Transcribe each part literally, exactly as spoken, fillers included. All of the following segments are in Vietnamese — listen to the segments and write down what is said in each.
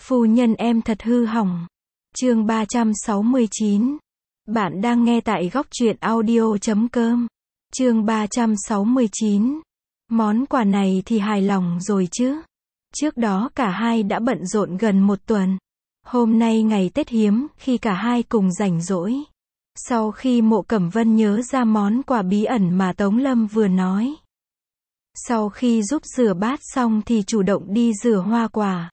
Phu nhân em thật hư hỏng. Chương ba trăm sáu mươi chín. Bạn đang nghe tại góc truyện audio chấm com. Chương ba trăm sáu mươi chín. Món quà này thì hài lòng rồi chứ? Trước đó cả hai đã bận rộn gần một tuần. Hôm nay ngày Tết hiếm khi cả hai cùng rảnh rỗi. Sau khi Mộ Cẩm Vân nhớ ra món quà bí ẩn mà Tống Lâm vừa nói. Sau khi giúp rửa bát xong thì chủ động đi rửa hoa quả.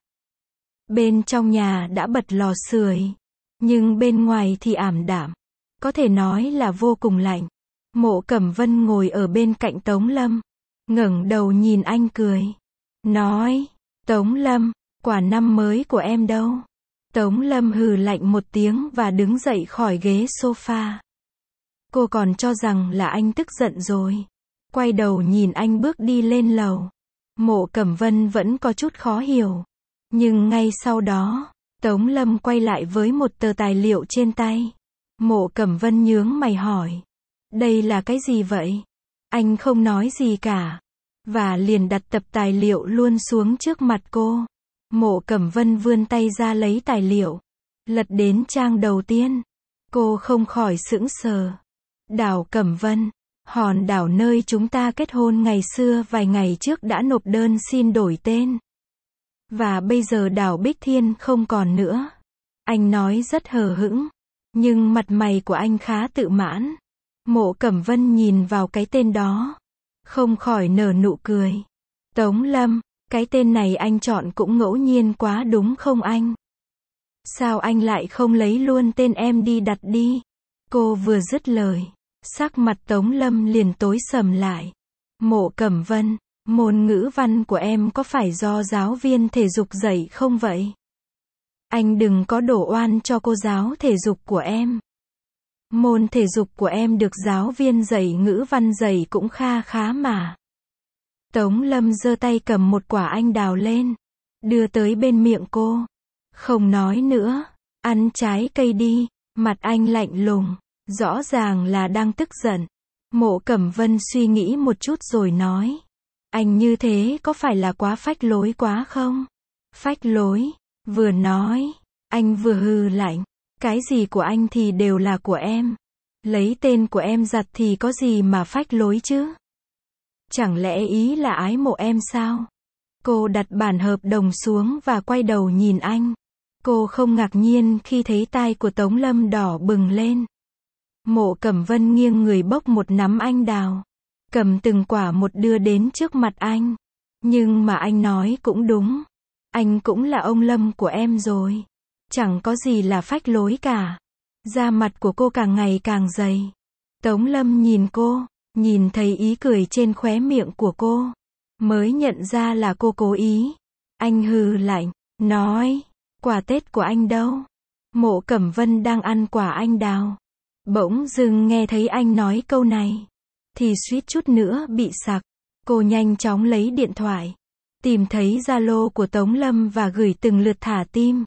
Bên trong nhà đã bật lò sưởi, nhưng bên ngoài thì ảm đạm. Có thể nói là vô cùng lạnh. Mộ Cẩm Vân ngồi ở bên cạnh Tống Lâm, ngẩng đầu nhìn anh cười. Nói, Tống Lâm, quà năm mới của em đâu? Tống Lâm hừ lạnh một tiếng và đứng dậy khỏi ghế sofa. Cô còn cho rằng là anh tức giận rồi. Quay đầu nhìn anh bước đi lên lầu. Mộ Cẩm Vân vẫn có chút khó hiểu. Nhưng ngay sau đó, Tống Lâm quay lại với một tờ tài liệu trên tay. Mộ Cẩm Vân nhướng mày hỏi. Đây là cái gì vậy? Anh không nói gì cả. Và liền đặt tập tài liệu luôn xuống trước mặt cô. Mộ Cẩm Vân vươn tay ra lấy tài liệu. Lật đến trang đầu tiên. Cô không khỏi sững sờ. Đào Cẩm Vân. Hòn đảo nơi chúng ta kết hôn ngày xưa vài ngày trước đã nộp đơn xin đổi tên. Và bây giờ đảo Bích Thiên không còn nữa. Anh nói rất hờ hững. Nhưng mặt mày của anh khá tự mãn. Mộ Cẩm Vân nhìn vào cái tên đó. Không khỏi nở nụ cười. Tống Lâm, cái tên này anh chọn cũng ngẫu nhiên quá đúng không anh? Sao anh lại không lấy luôn tên em đi đặt đi? Cô vừa dứt lời. Sắc mặt Tống Lâm liền tối sầm lại. Mộ Cẩm Vân, môn ngữ văn của em có phải do giáo viên thể dục dạy không vậy? Anh đừng có đổ oan cho cô giáo thể dục của em. Môn thể dục của em được giáo viên dạy ngữ văn dạy cũng kha khá mà. Tống Lâm giơ tay cầm một quả anh đào lên, đưa tới bên miệng cô. Không nói nữa, ăn trái cây đi. Mặt anh lạnh lùng, rõ ràng là đang tức giận. Mộ Cẩm Vân suy nghĩ một chút rồi nói. Anh như thế có phải là quá phách lối quá không? Phách lối? Vừa nói, anh vừa hừ lạnh. Cái gì của anh thì đều là của em. Lấy tên của em giặt thì có gì mà phách lối chứ? Chẳng lẽ ý là ái mộ em sao? Cô đặt bản hợp đồng xuống và quay đầu nhìn anh. Cô không ngạc nhiên khi thấy tai của Tống Lâm đỏ bừng lên. Mộ Cẩm Vân nghiêng người bốc một nắm anh đào. Cầm từng quả một đưa đến trước mặt anh. Nhưng mà anh nói cũng đúng. Anh cũng là ông Lâm của em rồi. Chẳng có gì là phách lối cả. Da mặt của cô càng ngày càng dày. Tống Lâm nhìn cô, nhìn thấy ý cười trên khóe miệng của cô. Mới nhận ra là cô cố ý. Anh hừ lạnh, nói, quà Tết của anh đâu? Mộ Cẩm Vân đang ăn quả anh đào. Bỗng dưng nghe thấy anh nói câu này. Thì suýt chút nữa bị sặc. Cô nhanh chóng lấy điện thoại. Tìm thấy Zalo của Tống Lâm và gửi từng lượt thả tim.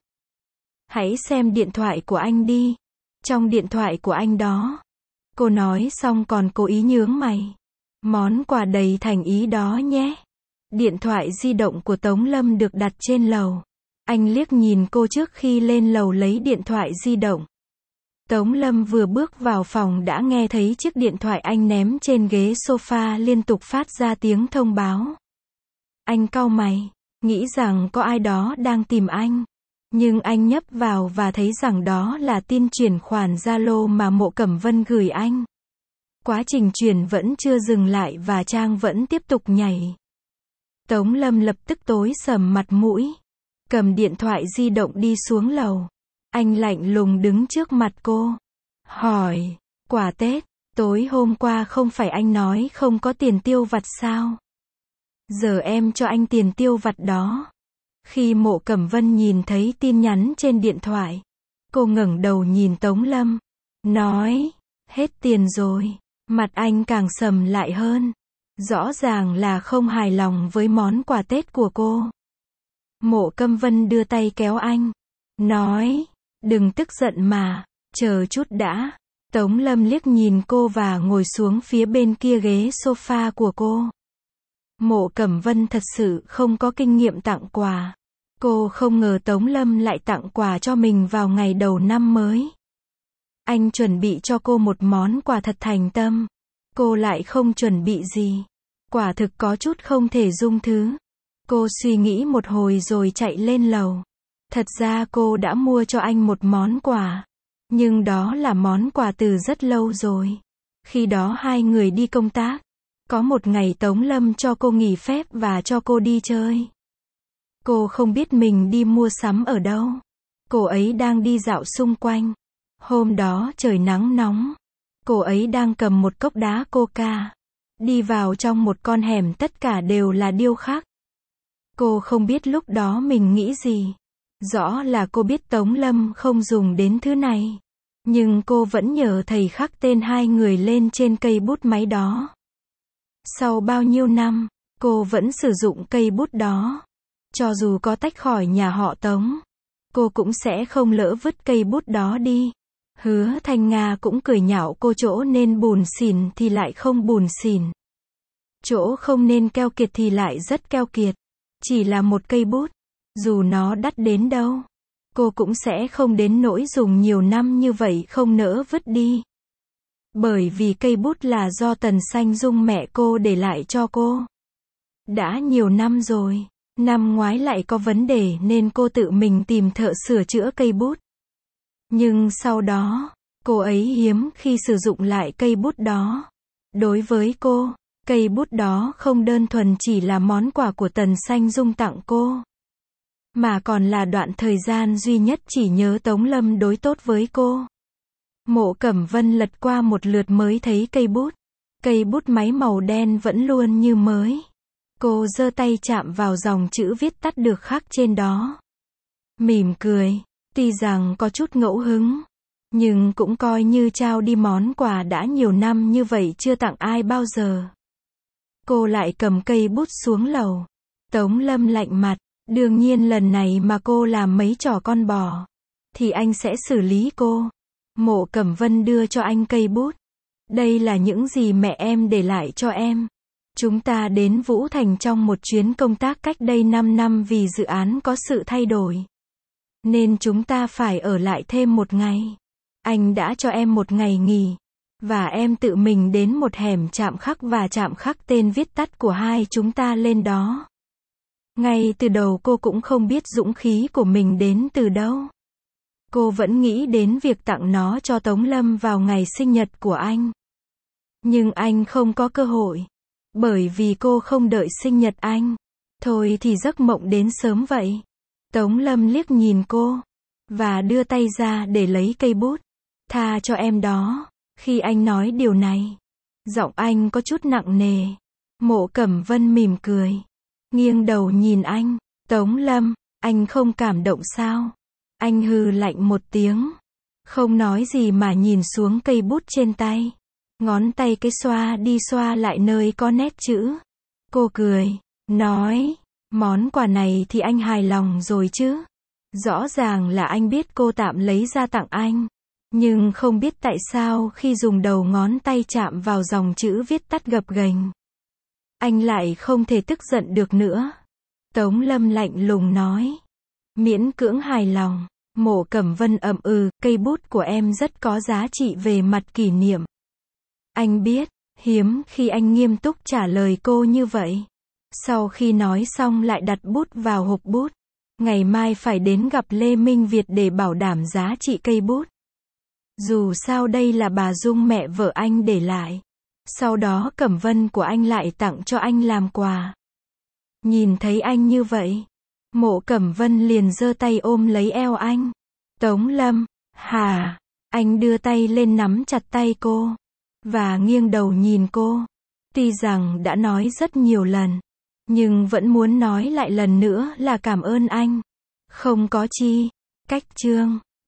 Hãy xem điện thoại của anh đi. Trong điện thoại của anh đó. Cô nói xong còn cố ý nhướng mày. Món quà đầy thành ý đó nhé. Điện thoại di động của Tống Lâm được đặt trên lầu. Anh liếc nhìn cô trước khi lên lầu lấy điện thoại di động. Tống Lâm vừa bước vào phòng đã nghe thấy chiếc điện thoại anh ném trên ghế sofa liên tục phát ra tiếng thông báo. Anh cau mày, nghĩ rằng có ai đó đang tìm anh. Nhưng anh nhấp vào và thấy rằng đó là tin chuyển khoản Zalo mà Mộ Cẩm Vân gửi anh. Quá trình chuyển vẫn chưa dừng lại và trang vẫn tiếp tục nhảy. Tống Lâm lập tức tối sầm mặt mũi. Cầm điện thoại di động đi xuống lầu. Anh lạnh lùng đứng trước mặt cô. Hỏi, quà Tết, tối hôm qua không phải anh nói không có tiền tiêu vặt sao? Giờ em cho anh tiền tiêu vặt đó. Khi Mộ Cẩm Vân nhìn thấy tin nhắn trên điện thoại, cô ngẩng đầu nhìn Tống Lâm. Nói, hết tiền rồi. Mặt anh càng sầm lại hơn. Rõ ràng là không hài lòng với món quà Tết của cô. Mộ Cẩm Vân đưa tay kéo anh. Nói, đừng tức giận mà, chờ chút đã. Tống Lâm liếc nhìn cô và ngồi xuống phía bên kia ghế sofa của cô. Mộ Cẩm Vân thật sự không có kinh nghiệm tặng quà. Cô không ngờ Tống Lâm lại tặng quà cho mình vào ngày đầu năm mới. Anh chuẩn bị cho cô một món quà thật thành tâm. Cô lại không chuẩn bị gì. Quả thực có chút không thể dung thứ. Cô suy nghĩ một hồi rồi chạy lên lầu. Thật ra cô đã mua cho anh một món quà. Nhưng đó là món quà từ rất lâu rồi. Khi đó hai người đi công tác. Có một ngày Tống Lâm cho cô nghỉ phép và cho cô đi chơi. Cô không biết mình đi mua sắm ở đâu. Cô ấy đang đi dạo xung quanh. Hôm đó trời nắng nóng. Cô ấy đang cầm một cốc đá coca. Đi vào trong một con hẻm tất cả đều là điêu khắc. Cô không biết lúc đó mình nghĩ gì. Rõ là cô biết Tống Lâm không dùng đến thứ này. Nhưng cô vẫn nhờ thầy khắc tên hai người lên trên cây bút máy đó. Sau bao nhiêu năm, cô vẫn sử dụng cây bút đó. Cho dù có tách khỏi nhà họ Tống, cô cũng sẽ không lỡ vứt cây bút đó đi. Hứa Thanh Nga cũng cười nhạo cô chỗ nên bùn xỉn thì lại không bùn xỉn. Chỗ không nên keo kiệt thì lại rất keo kiệt. Chỉ là một cây bút, dù nó đắt đến đâu, cô cũng sẽ không đến nỗi dùng nhiều năm như vậy không nỡ vứt đi. Bởi vì cây bút là do Tần Sanh Dung mẹ cô để lại cho cô. Đã nhiều năm rồi, năm ngoái lại có vấn đề nên cô tự mình tìm thợ sửa chữa cây bút. Nhưng sau đó, cô ấy hiếm khi sử dụng lại cây bút đó. Đối với cô, cây bút đó không đơn thuần chỉ là món quà của Tần Sanh Dung tặng cô, mà còn là đoạn thời gian duy nhất chỉ nhớ Tống Lâm đối tốt với cô. Mộ Cẩm Vân lật qua một lượt mới thấy cây bút. Cây bút máy màu đen vẫn luôn như mới. Cô giơ tay chạm vào dòng chữ viết tắt được khắc trên đó. Mỉm cười, tuy rằng có chút ngẫu hứng, nhưng cũng coi như trao đi món quà đã nhiều năm như vậy chưa tặng ai bao giờ. Cô lại cầm cây bút xuống lầu. Tống Lâm lạnh mặt, đương nhiên lần này mà cô làm mấy trò con bò, thì anh sẽ xử lý cô. Mộ Cẩm Vân đưa cho anh cây bút. Đây là những gì mẹ em để lại cho em. Chúng ta đến Vũ Thành trong một chuyến công tác cách đây năm năm vì dự án có sự thay đổi. Nên chúng ta phải ở lại thêm một ngày. Anh đã cho em một ngày nghỉ. Và em tự mình đến một hẻm chạm khắc và chạm khắc tên viết tắt của hai chúng ta lên đó. Ngay từ đầu cô cũng không biết dũng khí của mình đến từ đâu. Cô vẫn nghĩ đến việc tặng nó cho Tống Lâm vào ngày sinh nhật của anh. Nhưng anh không có cơ hội. Bởi vì cô không đợi sinh nhật anh. Thôi thì giấc mộng đến sớm vậy. Tống Lâm liếc nhìn cô. Và đưa tay ra để lấy cây bút. Tha cho em đó. Khi anh nói điều này, giọng anh có chút nặng nề. Mộ Cẩm Vân mỉm cười. Nghiêng đầu nhìn anh. Tống Lâm, anh không cảm động sao? Anh hừ lạnh một tiếng. Không nói gì mà nhìn xuống cây bút trên tay. Ngón tay cái xoa đi xoa lại nơi có nét chữ. Cô cười, nói, món quà này thì anh hài lòng rồi chứ. Rõ ràng là anh biết cô tạm lấy ra tặng anh. Nhưng không biết tại sao khi dùng đầu ngón tay chạm vào dòng chữ viết tắt gập ghềnh, anh lại không thể tức giận được nữa. Tống Lâm lạnh lùng nói. Miễn cưỡng hài lòng. Mộ Cẩm Vân ậm ừ, cây bút của em rất có giá trị về mặt kỷ niệm. Anh biết, hiếm khi anh nghiêm túc trả lời cô như vậy. Sau khi nói xong lại đặt bút vào hộp bút. Ngày mai phải đến gặp Lê Minh Việt để bảo đảm giá trị cây bút. Dù sao đây là bà Dung mẹ vợ anh để lại. Sau đó Cẩm Vân của anh lại tặng cho anh làm quà. Nhìn thấy anh như vậy, Mộ Cẩm Vân liền giơ tay ôm lấy eo anh. Tống Lâm, hả? Anh đưa tay lên nắm chặt tay cô. Và nghiêng đầu nhìn cô. Tuy rằng đã nói rất nhiều lần, nhưng vẫn muốn nói lại lần nữa là cảm ơn anh. Không có chi. Cách chương